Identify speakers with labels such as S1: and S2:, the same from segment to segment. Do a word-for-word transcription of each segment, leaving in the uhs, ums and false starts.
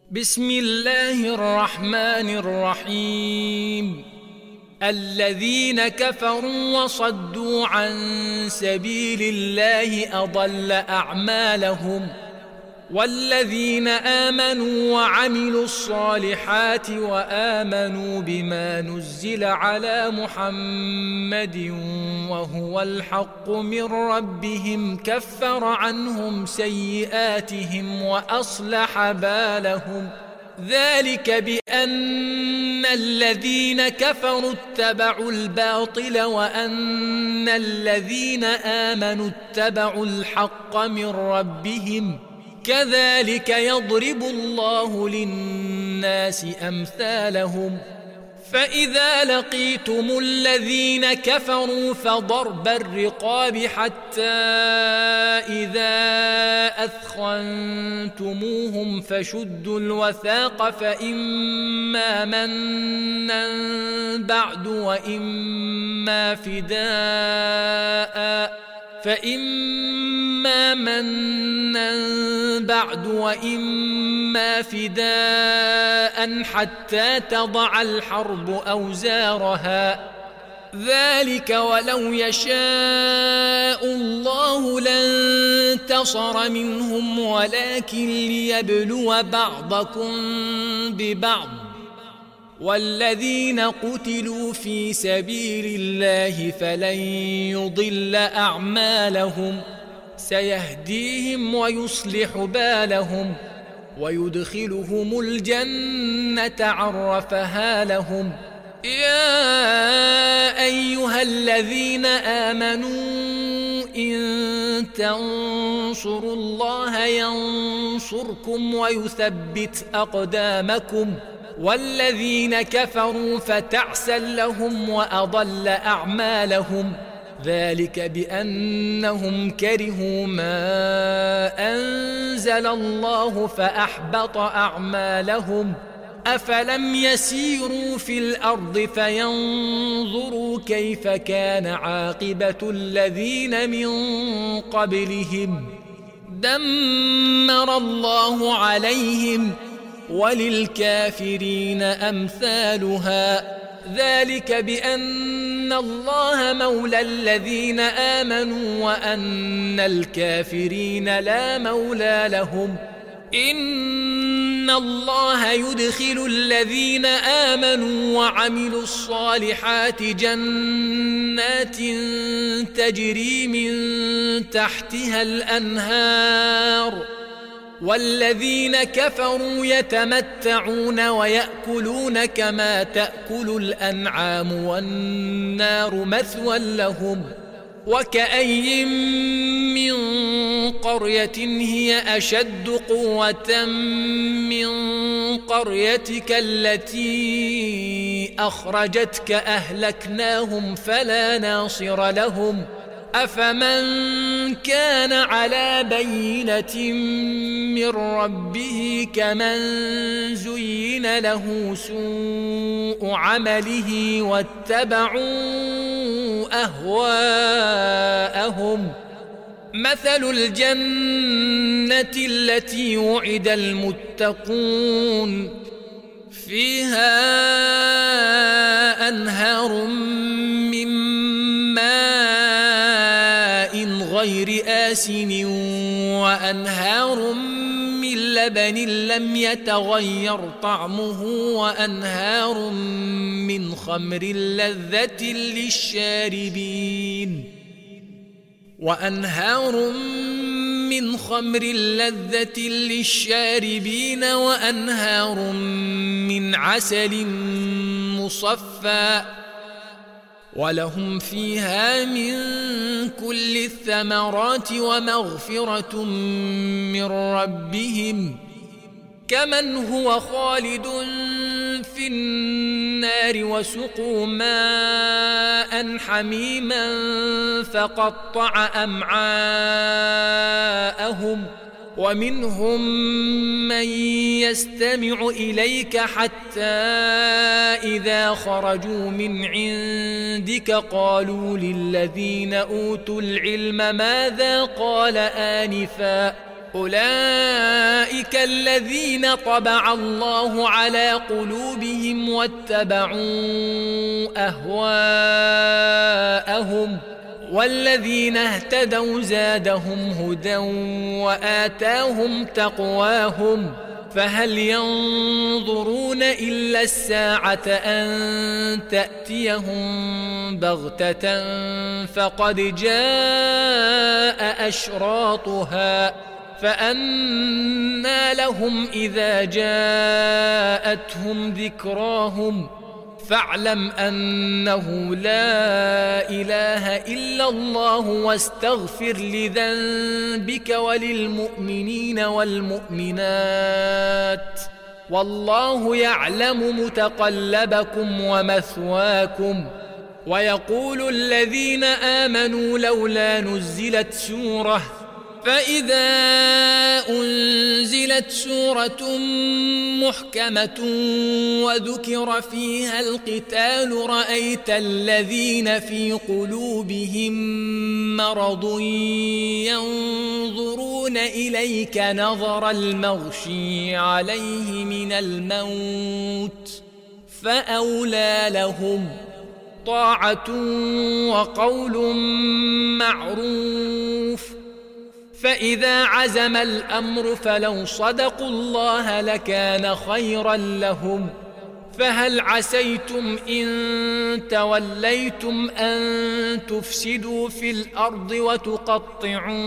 S1: بسم الله الرحمن الرحيم. الذين كفروا وصدوا عن سبيل الله أضل أعمالهم، والذين آمنوا وعملوا الصالحات وآمنوا بما نزل على محمد وهو الحق من ربهم كفر عنهم سيئاتهم وأصلح بالهم. ذلك بأن الذين كفروا اتبعوا الباطل وأن الذين آمنوا اتبعوا الحق من ربهم، كذلك يضرب الله للناس أمثالهم. فإذا لقيتم الذين كفروا فضرب الرقاب حتى إذا أثخنتموهم فشدوا الوثاق فإما منا بعد وإما فداء فإما منا بعد وإما فداء حتى تضع الحرب أوزارها. ذلك ولو يشاء الله لانتصر منهم ولكن ليبلو بعضكم ببعض، والذين قتلوا في سبيل الله فلن يضل أعمالهم، سيهديهم ويصلح بالهم ويدخلهم الجنة عرفها لهم. يا أيها الذين آمنوا إن تنصروا الله ينصركم ويثبت أقدامكم، والذين كفروا فتعسا لهم وأضل أعمالهم. ذلك بأنهم كرهوا ما أنزل الله فأحبط أعمالهم. أفلم يسيروا في الأرض فينظروا كيف كان عاقبة الذين من قبلهم، دمر الله عليهم وللكافرين أمثالها. ذلك بأن الله مولى الذين آمنوا وأن الكافرين لا مولى لهم. إن الله يدخل الذين آمنوا وعملوا الصالحات جنات تجري من تحتها الأنهار، والذين كفروا يتمتعون ويأكلون كما تأكل الأنعام والنار مثوى لهم. وكأي من قرية هي أشد قوة من قريتك التي أخرجتك أهلكناهم فلا ناصر لهم. أفمن كان على بينة من ربه كمن زين له سوء عمله واتبعوا أهواءهم. مثل الجنة التي وعد المتقون فيها أنهار من ماء غير آسن وأنهار من لبن لم يتغير طعمه وأنهار من خمر لذة للشاربين وأنهار من خمر لذة للشاربين وأنهار من عسل مصفى ولهم فيها من كل الثمرات ومغفرة من ربهم، كمن هو خالد في النار وسقوا ماء حميما فقطع أمعاءهم. ومنهم من يستمع إليك حتى إذا خرجوا من عندك قالوا للذين أوتوا العلم ماذا قال آنفا أولئك الذين طبع الله على قلوبهم واتبعوا أهواءهم والذين اهتدوا زادهم هدى وآتاهم تقواهم فهل ينظرون إلا الساعة أن تأتيهم بغتة فقد جاء أشراطها فأنى لهم إذا جاءتهم ذكراهم فاعلم أنه لا إله إلا الله واستغفر لذنبك وللمؤمنين والمؤمنات والله يعلم متقلبكم ومثواكم. ويقول الذين آمنوا لولا نزلت سورة فإذا أنزلت سورة محكمة وذكر فيها القتال رأيت الذين في قلوبهم مرض ينظرون إليك نظر المغشي عليه من الموت فأولى لهم طاعة وقول معروف. فإذا عزم الأمر فلو صدقوا الله لكان خيرا لهم. فهل عسيتم إن توليتم أن تفسدوا في الأرض وتقطعوا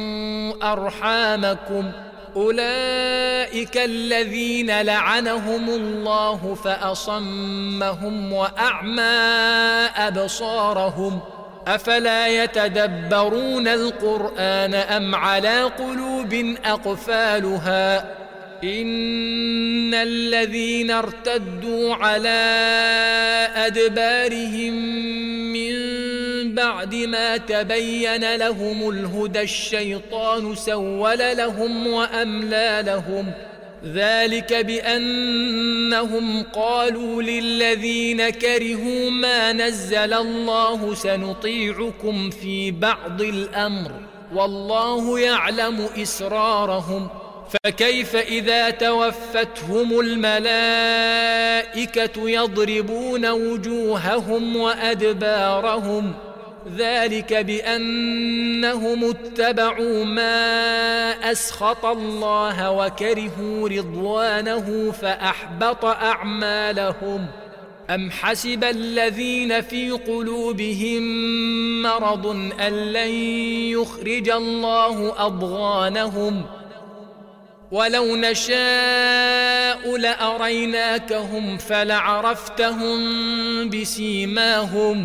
S1: أرحامكم أولئك الذين لعنهم الله فأصمهم وأعمى أبصارهم أفلا يتدبرون القرآن أم على قلوب أقفالها إن الذين ارتدوا على أدبارهم من بعد ما تبين لهم الهدى الشيطان سول لهم وأملى لهم ذلك بأنهم قالوا للذين كرهوا ما نزل الله سنطيعكم في بعض الأمر والله يعلم إسرارهم فكيف إذا توفتهم الملائكة يضربون وجوههم وأدبارهم ذلك بأنهم اتبعوا ما أسخط الله وكرهوا رضوانه فأحبط أعمالهم. أم حسب الذين في قلوبهم مرض أن لن يخرج الله أضغانهم ولو نشاء لأريناكهم فلعرفتهم بسيماهم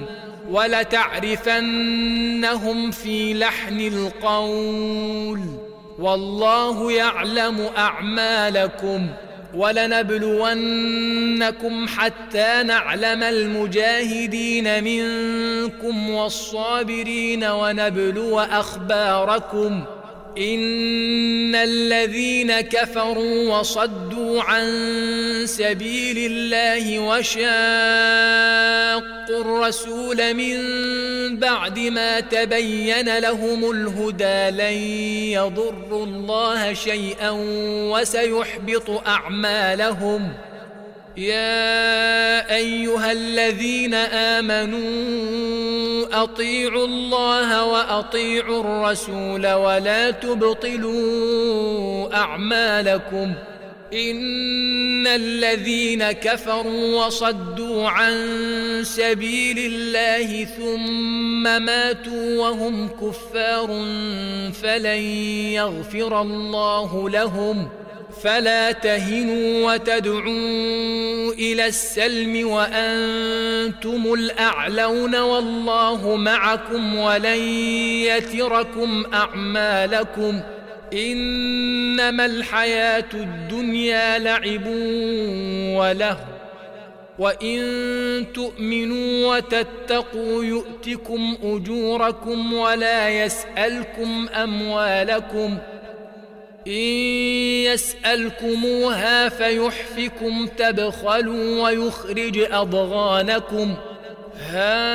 S1: ولتعرفنهم في لحن القول والله يعلم أعمالكم. ولنبلونكم حتى نعلم المجاهدين منكم والصابرين ونبلو أخباركم إن الذين كفروا وصدوا عن سبيل الله وشاقوا الرسول من بعد ما تبين لهم الهدى لن يضروا الله شيئا وسيحبط أعمالهم. يا أيها الذين آمنوا أطيعوا الله وأطيعوا الرسول ولا تبطلوا أعمالكم إن الذين كفروا وصدوا عن سبيل الله ثم ماتوا وهم كفار فلن يغفر الله لهم. فلا تهنوا وتدعوا إلى السلم وأنتم الأعلون والله معكم ولن يتركم أعمالكم إنما الحياة الدنيا لعب وله وإن تؤمنوا وتتقوا يؤتكم أجوركم ولا يسألكم أموالكم إن يسألكموها فيحفكم تبخلوا ويخرج أضغانكم ها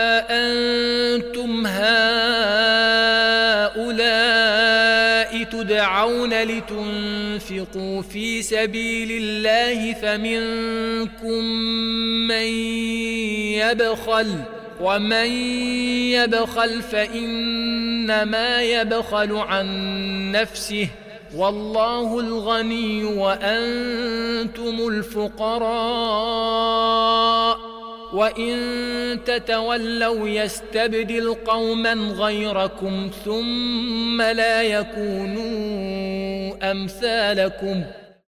S1: أنتم هؤلاء تسعون لتنفقوا في سبيل الله فمنكم من يبخل ومن يبخل فإنما يبخل عن نفسه والله الغني وأنتم الفقراء وإن تتولوا يستبدل قوما غيركم ثم لا يكونوا أمثالكم